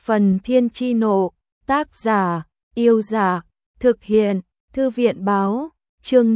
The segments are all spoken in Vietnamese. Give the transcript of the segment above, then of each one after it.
Phần Thiên Chi Nộ, tác giả, Yêu Dạ, thực hiện, Thư viện Báo, chương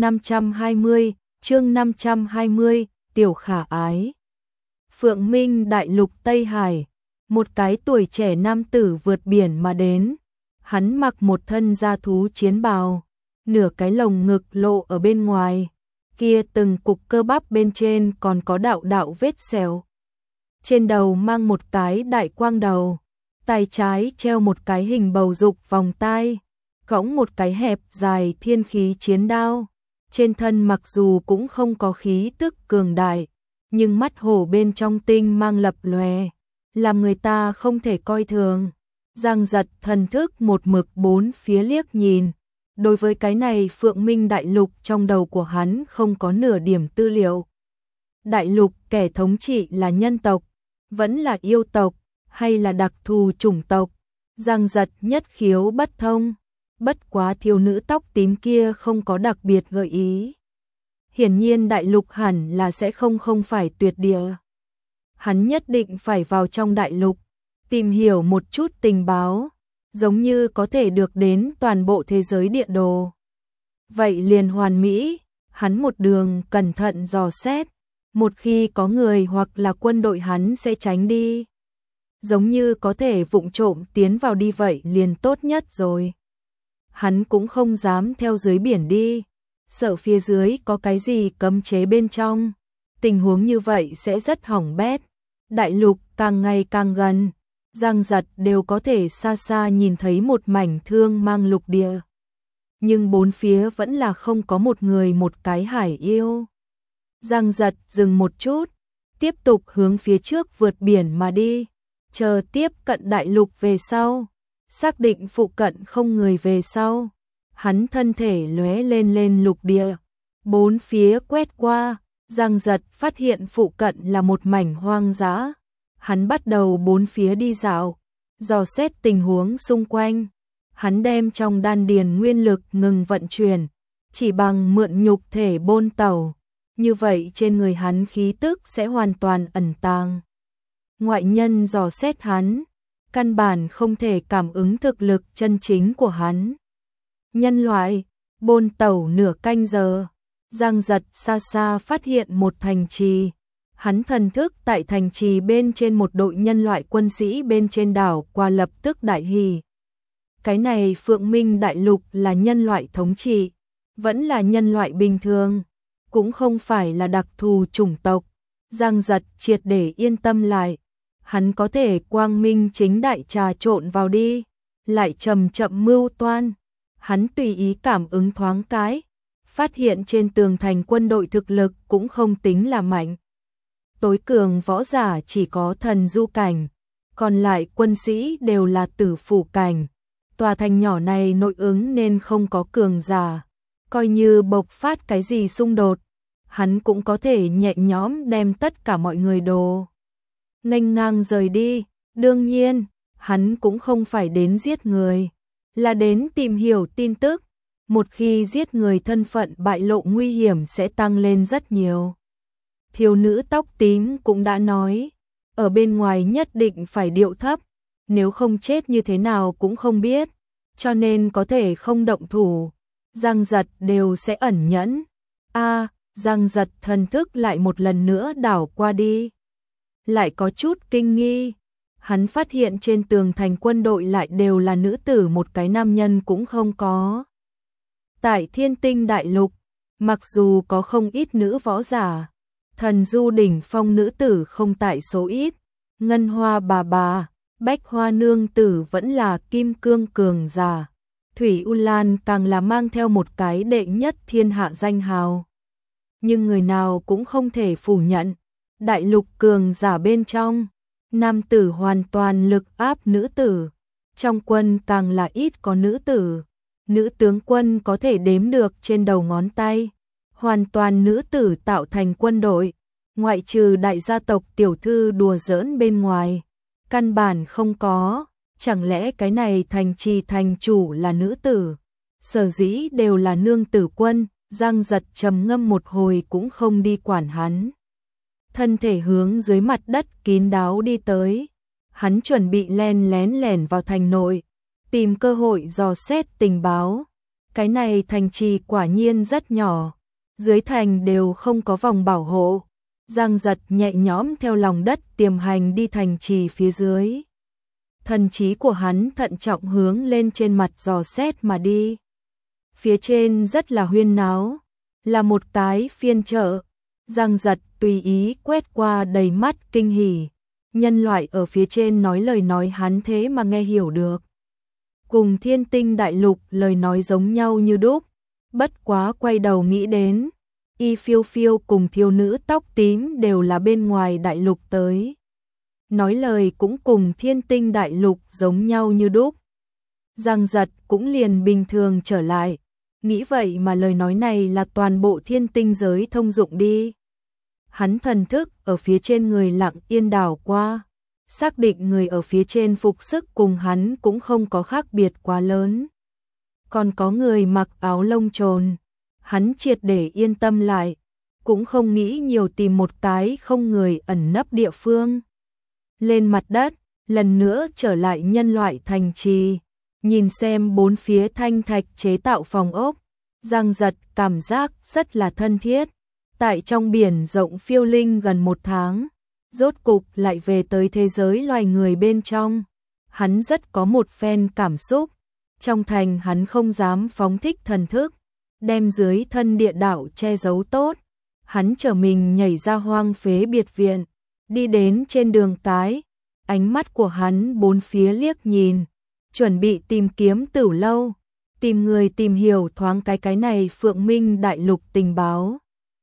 520, Tiểu Khả Ái. Phượng Minh Đại Lục Tây Hải, một cái tuổi trẻ nam tử vượt biển mà đến. Hắn mặc một thân da thú chiến bào, nửa cái lồng ngực lộ ở bên ngoài, kia từng cục cơ bắp bên trên còn có đạo đạo vết sẹo. Trên đầu mang một cái đại quang đầu, tay trái treo một cái hình bầu dục vòng tai, cõng một cái hẹp dài thiên khí chiến đao. Trên thân mặc dù cũng không có khí tức cường đại, nhưng mắt hổ bên trong tinh mang lập lòe, làm người ta không thể coi thường. Giang Giật thần thức một mực bốn phía liếc nhìn. Đối với cái này Phượng Minh Đại Lục trong đầu của hắn không có nửa điểm tư liệu. Đại Lục kẻ thống trị là nhân tộc, vẫn là yêu tộc, hay là đặc thù chủng tộc? Giang Giật nhất khiếu bất thông, bất quá thiếu nữ tóc tím kia không có đặc biệt gợi ý. Hiển nhiên Đại Lục hẳn là sẽ không phải tuyệt địa. Hắn nhất định phải vào trong Đại Lục, tìm hiểu một chút tình báo, giống như có thể được đến toàn bộ thế giới địa đồ. Vậy liền hoàn mỹ, hắn một đường cẩn thận dò xét, một khi có người hoặc là quân đội hắn sẽ tránh đi. Giống như có thể vụng trộm tiến vào đi vậy liền tốt nhất rồi. Hắn cũng không dám theo dưới biển đi, sợ phía dưới có cái gì cấm chế bên trong. Tình huống như vậy sẽ rất hỏng bét. Đại Lục càng ngày càng gần, Giang Giật đều có thể xa xa nhìn thấy một mảnh thương mang lục địa. Nhưng bốn phía vẫn là không có một người một cái hải yêu. Giang Giật dừng một chút, tiếp tục hướng phía trước vượt biển mà đi, chờ tiếp cận Đại Lục về sau, xác định phụ cận không người về sau. Hắn thân thể lóe lên lục địa, bốn phía quét qua, Giang Giật phát hiện phụ cận là một mảnh hoang dã. Hắn bắt đầu bốn phía đi dạo, dò xét tình huống xung quanh. Hắn đem trong đan điền nguyên lực ngừng vận chuyển, chỉ bằng mượn nhục thể bôn tẩu. Như vậy trên người hắn khí tức sẽ hoàn toàn ẩn tàng. Ngoại nhân dò xét hắn, căn bản không thể cảm ứng thực lực chân chính của hắn. Nhân loại, bôn tẩu nửa canh giờ, Giang Giật xa xa phát hiện một thành trì. Hắn thần thức tại thành trì bên trên một đội nhân loại quân sĩ bên trên đảo qua lập tức đại hỉ. Cái này Phượng Minh Đại Lục là nhân loại thống trị, vẫn là nhân loại bình thường, cũng không phải là đặc thù chủng tộc. Giang Giật triệt để yên tâm lại, hắn có thể quang minh chính đại trà trộn vào đi, lại chậm chậm mưu toan. Hắn tùy ý cảm ứng thoáng cái, phát hiện trên tường thành quân đội thực lực cũng không tính là mạnh. Tối cường võ giả chỉ có thần du cảnh, còn lại quân sĩ đều là tử phủ cảnh. Tòa thành nhỏ này nội ứng nên không có cường giả, coi như bộc phát cái gì xung đột, hắn cũng có thể nhẹ nhõm đem tất cả mọi người đồ nghênh ngang rời đi. Đương nhiên, hắn cũng không phải đến giết người, là đến tìm hiểu tin tức. Một khi giết người thân phận bại lộ nguy hiểm sẽ tăng lên rất nhiều. Thiếu nữ tóc tím cũng đã nói, ở bên ngoài nhất định phải điệu thấp, nếu không chết như thế nào cũng không biết, cho nên có thể không động thủ. Giang Giật đều sẽ ẩn nhẫn. Giang Giật thần thức lại một lần nữa đảo qua đi, lại có chút kinh nghi. Hắn phát hiện trên tường thành quân đội lại đều là nữ tử, một cái nam nhân cũng không có. Tại Thiên Tinh Đại Lục, mặc dù có không ít nữ võ giả, thần du đỉnh phong nữ tử không tại số ít, Ngân Hoa bà, Bách Hoa nương tử vẫn là kim cương cường giả, Thủy U Lan càng là mang theo một cái đệ nhất thiên hạ danh hào. Nhưng người nào cũng không thể phủ nhận, Đại Lục cường giả bên trong, nam tử hoàn toàn lực áp nữ tử, trong quân càng là ít có nữ tử. Nữ tướng quân có thể đếm được trên đầu ngón tay, hoàn toàn nữ tử tạo thành quân đội, ngoại trừ đại gia tộc tiểu thư đùa giỡn bên ngoài, căn bản không có. Chẳng lẽ cái này thành trì thành chủ là nữ tử? Sở dĩ đều là nương tử quân. Giang Giật trầm ngâm một hồi cũng không đi quản hắn, thân thể hướng dưới mặt đất kín đáo đi tới. Hắn chuẩn bị lén lẻn vào thành nội, tìm cơ hội dò xét tình báo. Cái này thành trì quả nhiên rất nhỏ, dưới thành đều không có vòng bảo hộ. Giang Giật nhẹ nhõm theo lòng đất tiềm hành đi thành trì phía dưới. Thần trí của hắn thận trọng hướng lên trên mặt dò xét mà đi. Phía trên rất là huyên náo, là một cái phiên chợ. Giang Giật tùy ý quét qua đầy mắt kinh hỉ. Nhân loại ở phía trên nói lời nói hắn thế mà nghe hiểu được. Cùng Thiên Tinh Đại Lục lời nói giống nhau như đúc. Bất quá quay đầu nghĩ đến, Y Phiêu Phiêu cùng thiếu nữ tóc tím đều là bên ngoài đại lục tới. Nói lời cũng cùng Thiên Tinh Đại Lục giống nhau như đúc. Giang Giật cũng liền bình thường trở lại. Nghĩ vậy mà lời nói này là toàn bộ thiên tinh giới thông dụng đi. Hắn thần thức ở phía trên người lặng yên đảo qua, xác định người ở phía trên phục sức cùng hắn cũng không có khác biệt quá lớn. Còn có người mặc áo lông trồn, hắn triệt để yên tâm lại, cũng không nghĩ nhiều tìm một cái không người ẩn nấp địa phương. Lên mặt đất, lần nữa trở lại nhân loại thành trì, nhìn xem bốn phía thanh thạch chế tạo phòng ốc, Giang Giật cảm giác rất là thân thiết. Tại trong biển rộng phiêu linh gần 1 tháng, rốt cục lại về tới thế giới loài người bên trong. Hắn rất có một phen cảm xúc. Trong thành hắn không dám phóng thích thần thức, đem dưới thân địa đạo che giấu tốt. Hắn trở mình nhảy ra hoang phế biệt viện, đi đến trên đường cái. Ánh mắt của hắn bốn phía liếc nhìn, chuẩn bị tìm kiếm Tửu Lâu, tìm người tìm hiểu thoáng cái này Phượng Minh Đại Lục tình báo.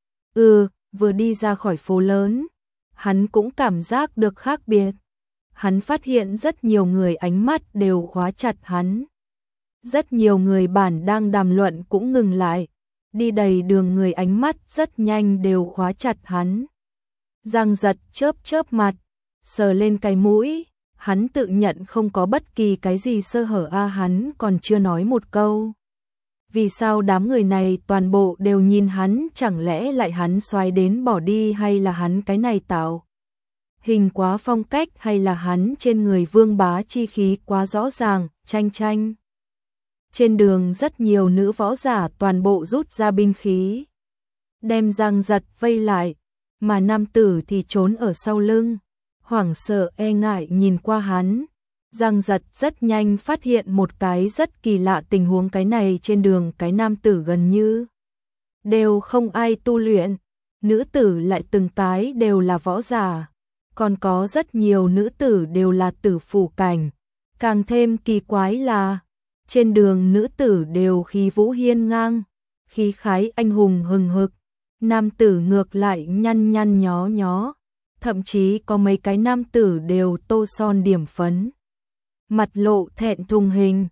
Vừa đi ra khỏi phố lớn, hắn cũng cảm giác được khác biệt. Hắn phát hiện rất nhiều người ánh mắt đều khóa chặt hắn. Rất nhiều người bản đang đàm luận cũng ngừng lại. Đi đầy đường người ánh mắt rất nhanh đều khóa chặt hắn. Giang Giật chớp mặt, sờ lên cái mũi. Hắn tự nhận không có bất kỳ cái gì sơ hở hắn còn chưa nói một câu. Vì sao đám người này toàn bộ đều nhìn hắn, chẳng lẽ lại hắn xoay đến bỏ đi, hay là hắn cái này tạo hình quá phong cách, hay là hắn trên người vương bá chi khí quá rõ ràng, tranh. Trên đường rất nhiều nữ võ giả toàn bộ rút ra binh khí, đem Giang Giật vây lại, mà nam tử thì trốn ở sau lưng, hoảng sợ e ngại nhìn qua hắn. Giang Giật rất nhanh phát hiện một cái rất kỳ lạ tình huống, cái này trên đường cái nam tử gần như đều không ai tu luyện, nữ tử lại từng cái đều là võ giả, còn có rất nhiều nữ tử đều là tử phủ cảnh. Càng thêm kỳ quái là trên đường nữ tử đều khí vũ hiên ngang, khí khái anh hùng hừng hực, nam tử ngược lại nhăn nhó, thậm chí có mấy cái nam tử đều tô son điểm phấn, mặt lộ thẹn thùng hình.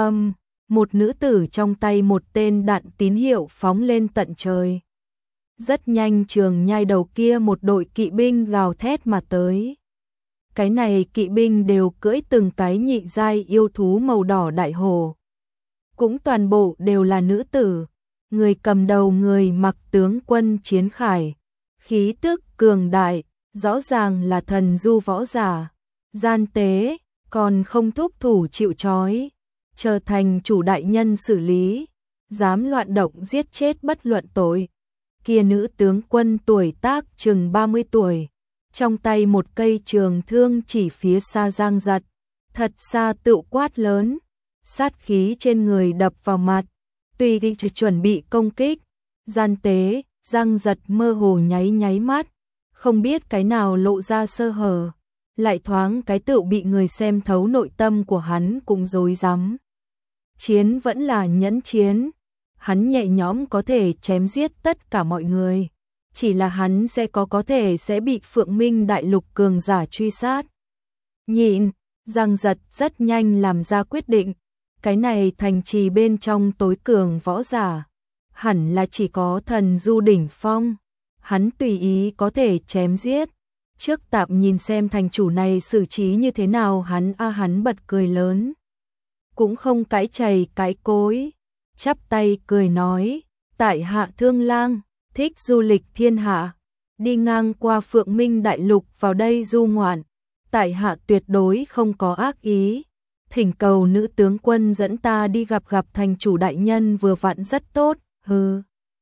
Một nữ tử trong tay một tên đạn tín hiệu phóng lên tận trời. Rất nhanh trường nhai đầu kia một đội kỵ binh gào thét mà tới. Cái này kỵ binh đều cưỡi từng cái nhị giai yêu thú màu đỏ đại hổ. Cũng toàn bộ đều là nữ tử. Người cầm đầu người mặc tướng quân chiến khải, khí tức cường đại, rõ ràng là thần du võ giả, gian tế, còn không thúc thủ chịu trói, trở thành chủ đại nhân xử lý, dám loạn động giết chết bất luận tội. Kia nữ tướng quân tuổi tác chừng 30 tuổi, trong tay một cây trường thương chỉ phía xa Giang Giật, thật xa tự quát lớn, sát khí trên người đập vào mặt, tùy thì chuẩn bị công kích. Gian tế, Giang Giật mơ hồ nháy mắt, không biết cái nào lộ ra sơ hở, lại thoáng cái tự bị người xem thấu nội tâm của hắn cũng rối rắm. Chiến vẫn là nhẫn chiến, hắn nhẹ nhõm có thể chém giết tất cả mọi người, chỉ là hắn có thể sẽ bị Phượng Minh Đại Lục cường giả truy sát. Nhịn, Giang Giật rất nhanh làm ra quyết định, cái này thành trì bên trong tối cường võ giả, hẳn là chỉ có thần du đỉnh phong, hắn tùy ý có thể chém giết. Trước tạm nhìn xem thành chủ này xử trí như thế nào. Hắn bật cười lớn, cũng không cãi chày cãi cối, chắp tay cười nói, tại hạ Thương Lang, thích du lịch thiên hạ, đi ngang qua Phượng Minh Đại Lục vào đây du ngoạn, tại hạ tuyệt đối không có ác ý, thỉnh cầu nữ tướng quân dẫn ta đi gặp thành chủ đại nhân vừa vặn rất tốt, hừ.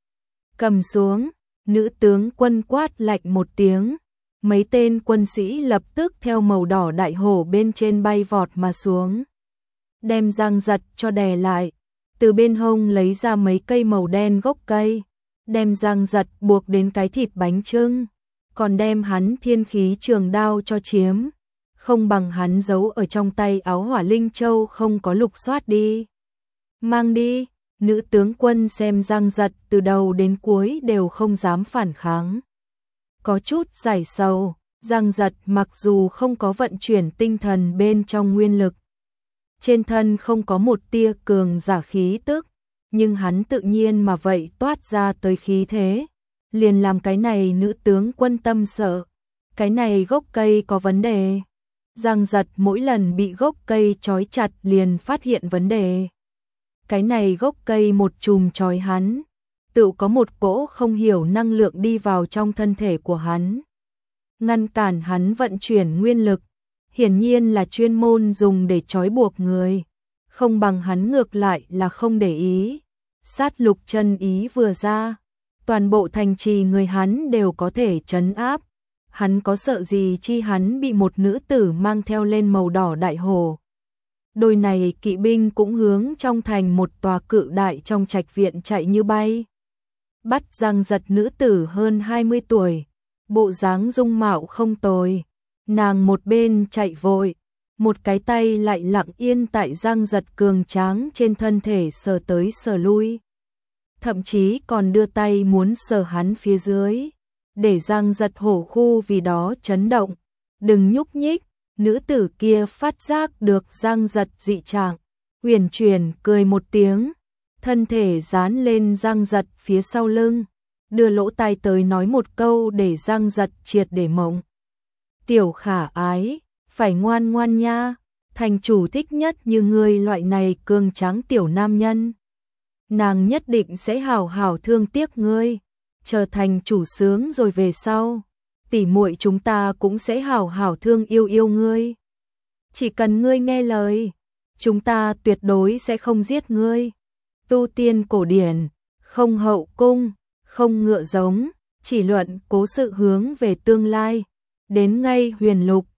Cầm xuống, nữ tướng quân quát lạnh một tiếng, mấy tên quân sĩ lập tức theo màu đỏ đại hổ bên trên bay vọt mà xuống. Đem Giang Giật cho đè lại, từ bên hông lấy ra mấy cây màu đen gốc cây, đem Giang Giật buộc đến cái thịt bánh chưng, còn đem hắn thiên khí trường đao cho chiếm, không bằng hắn giấu ở trong tay áo Hỏa Linh Châu không có lục soát đi. Mang đi, nữ tướng quân xem Giang Giật từ đầu đến cuối đều không dám phản kháng. Có chút giải sầu, Giang Giật mặc dù không có vận chuyển tinh thần bên trong nguyên lực, trên thân không có một tia cường giả khí tức, nhưng hắn tự nhiên mà vậy toát ra tới khí thế, liền làm cái này nữ tướng quân tâm sợ, cái này gốc cây có vấn đề. Giang Giật mỗi lần bị gốc cây trói chặt liền phát hiện vấn đề. Cái này gốc cây một chùm trói hắn, tự có một cỗ không hiểu năng lượng đi vào trong thân thể của hắn, ngăn cản hắn vận chuyển nguyên lực, hiển nhiên là chuyên môn dùng để trói buộc người, không bằng hắn ngược lại là không để ý. Sát lục chân ý vừa ra, toàn bộ thành trì người hắn đều có thể trấn áp, hắn có sợ gì chi hắn bị một nữ tử mang theo lên màu đỏ đại hổ. Đôi này kỵ binh cũng hướng trong thành một tòa cự đại trong trạch viện chạy như bay. Bắt Giang Giật nữ tử hơn 20 tuổi, bộ dáng dung mạo không tồi, nàng một bên chạy vội, một cái tay lại lặng yên tại Giang Giật cường tráng trên thân thể sờ tới sờ lui, thậm chí còn đưa tay muốn sờ hắn phía dưới, để Giang Giật hổ khu vì đó chấn động, đừng nhúc nhích. Nữ tử kia phát giác được Giang Giật dị trạng, huyền chuyển cười một tiếng, thân thể dán lên Giang Giật phía sau lưng, đưa lỗ tai tới nói một câu để Giang Giật triệt để mộng. Tiểu khả ái, phải ngoan ngoan nha, thành chủ thích nhất như ngươi loại này cường tráng tiểu nam nhân. Nàng nhất định sẽ hảo hảo thương tiếc ngươi, trở thành chủ sướng rồi về sau. Tỷ muội chúng ta cũng sẽ hảo hảo thương yêu ngươi. Chỉ cần ngươi nghe lời, chúng ta tuyệt đối sẽ không giết ngươi. Tu tiên cổ điển, không hậu cung, không ngựa giống, chỉ luận cố sự hướng về tương lai. Đến ngay huyền lục,